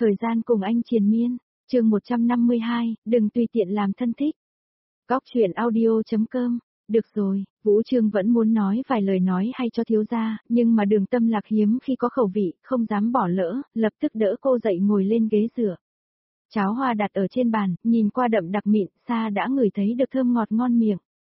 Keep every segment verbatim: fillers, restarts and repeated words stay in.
Thời gian cùng anh triền miên, chương một trăm năm mươi hai, đừng tùy tiện làm thân thích. Góc chuyện audio chấm com, được rồi, Vũ Trương vẫn muốn nói vài lời nói hay cho thiếu gia, nhưng mà Đường Tâm Lạc hiếm khi có khẩu vị, không dám bỏ lỡ, lập tức đỡ cô dậy ngồi lên ghế dựa. Cháo hoa đặt ở trên bàn, nhìn qua đậm đặc mịn, xa đã ngửi thấy được thơm ngọt ngon miệng.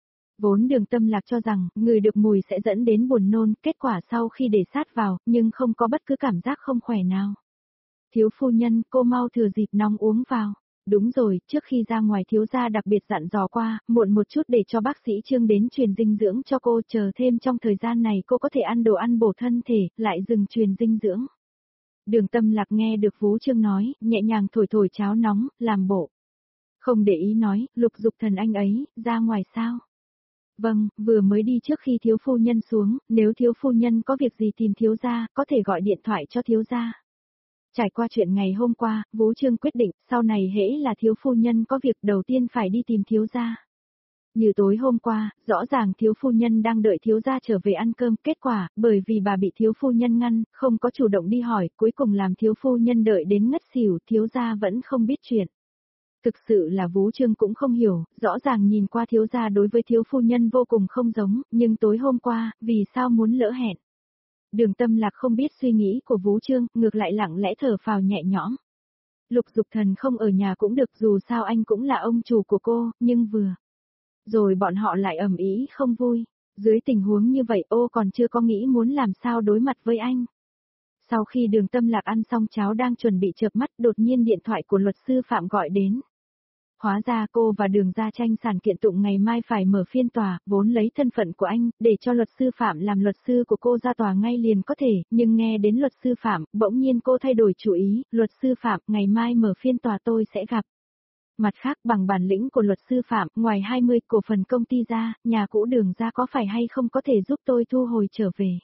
Vốn Đường Tâm Lạc cho rằng, người được mùi sẽ dẫn đến buồn nôn, kết quả sau khi để sát vào, nhưng không có bất cứ cảm giác không khỏe nào. Thiếu phu nhân, cô mau thừa dịp nóng uống vào. Đúng rồi, trước khi ra ngoài thiếu gia đặc biệt dặn dò qua, muộn một chút để cho bác sĩ Trương đến truyền dinh dưỡng cho cô, chờ thêm trong thời gian này cô có thể ăn đồ ăn bổ thân thể, lại dừng truyền dinh dưỡng. Đường Tâm Lạc nghe được Vũ Trương nói, nhẹ nhàng thổi thổi cháo nóng, làm bộ. Không để ý nói, Lục Dục Thần anh ấy, ra ngoài sao? Vâng, vừa mới đi trước khi thiếu phu nhân xuống, nếu thiếu phu nhân có việc gì tìm thiếu gia, có thể gọi điện thoại cho thiếu gia. Trải qua chuyện ngày hôm qua, Vũ Trương quyết định, sau này hễ là thiếu phu nhân có việc đầu tiên phải đi tìm thiếu gia. Như tối hôm qua, rõ ràng thiếu phu nhân đang đợi thiếu gia trở về ăn cơm, kết quả, bởi vì bà bị thiếu phu nhân ngăn, không có chủ động đi hỏi, cuối cùng làm thiếu phu nhân đợi đến ngất xỉu, thiếu gia vẫn không biết chuyện. Thực sự là Vũ Trương cũng không hiểu, rõ ràng nhìn qua thiếu gia đối với thiếu phu nhân vô cùng không giống, nhưng tối hôm qua, vì sao muốn lỡ hẹn. Đường Tâm Lạc không biết suy nghĩ của Vũ Trương, ngược lại lặng lẽ thở phào nhẹ nhõm. Lục Dục Thần không ở nhà cũng được, dù sao anh cũng là ông chủ của cô, nhưng vừa. Rồi bọn họ lại ầm ĩ không vui. Dưới tình huống như vậy ô còn chưa có nghĩ muốn làm sao đối mặt với anh. Sau khi Đường Tâm Lạc ăn xong cháo đang chuẩn bị chợp mắt, đột nhiên điện thoại của luật sư Phạm gọi đến. Hóa ra cô và Đường gia tranh sản kiện tụng ngày mai phải mở phiên tòa, vốn lấy thân phận của anh, để cho luật sư Phạm làm luật sư của cô ra tòa ngay liền có thể, nhưng nghe đến luật sư Phạm, bỗng nhiên cô thay đổi chủ ý, luật sư Phạm, ngày mai mở phiên tòa tôi sẽ gặp. Mặt khác bằng bản lĩnh của luật sư Phạm, ngoài hai mươi cổ phần công ty ra, nhà cũ Đường gia có phải hay không có thể giúp tôi thu hồi trở về.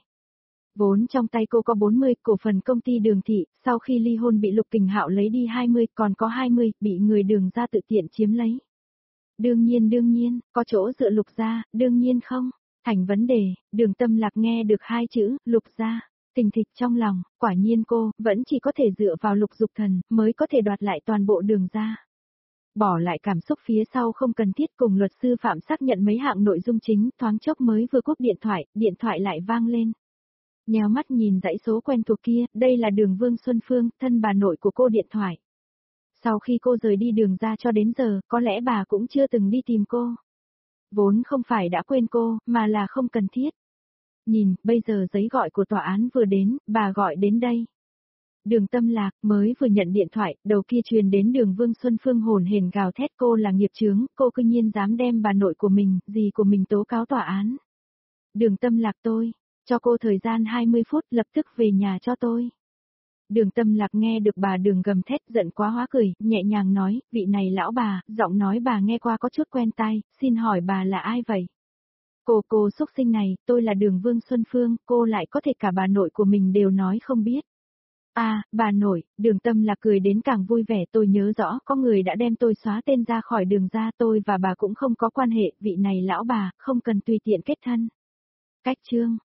Vốn trong tay cô có bốn mươi cổ phần công ty Đường thị, sau khi ly hôn bị Lục Kình Hạo lấy đi hai mươi, còn có hai mươi, bị người Đường gia tự tiện chiếm lấy. Đương nhiên đương nhiên, có chỗ dựa Lục gia, đương nhiên không, thành vấn đề, Đường Tâm Lạc nghe được hai chữ, Lục gia, tình thịch trong lòng, quả nhiên cô, vẫn chỉ có thể dựa vào Lục Dục Thần, mới có thể đoạt lại toàn bộ Đường gia. Bỏ lại cảm xúc phía sau không cần thiết cùng luật sư Phạm xác nhận mấy hạng nội dung chính, thoáng chốc mới vừa cúp điện thoại, điện thoại lại vang lên. Nhéo mắt nhìn dãy số quen thuộc kia, đây là Đường Vương Xuân Phương, thân bà nội của cô điện thoại. Sau khi cô rời đi Đường ra cho đến giờ, có lẽ bà cũng chưa từng đi tìm cô. Vốn không phải đã quên cô, mà là không cần thiết. Nhìn, bây giờ giấy gọi của tòa án vừa đến, bà gọi đến đây. Đường Tâm Lạc mới vừa nhận điện thoại, đầu kia truyền đến Đường Vương Xuân Phương hồn hển gào thét cô là nghiệp chướng, cô cư nhiên dám đem bà nội của mình, dì của mình tố cáo tòa án. Đường Tâm Lạc tôi. Cho cô thời gian hai mươi phút lập tức về nhà cho tôi. Đường Tâm Lạc nghe được bà Đường gầm thét giận quá hóa cười, nhẹ nhàng nói, vị này lão bà, giọng nói bà nghe qua có chút quen tai, xin hỏi bà là ai vậy? Cô cô xúc sinh này, tôi là Đường Vương Xuân Phương, cô lại có thể cả bà nội của mình đều nói không biết. À, bà nội, Đường Tâm Lạc cười đến càng vui vẻ, tôi nhớ rõ, có người đã đem tôi xóa tên ra khỏi Đường ra, tôi và bà cũng không có quan hệ, vị này lão bà, không cần tùy tiện kết thân. Cách chương.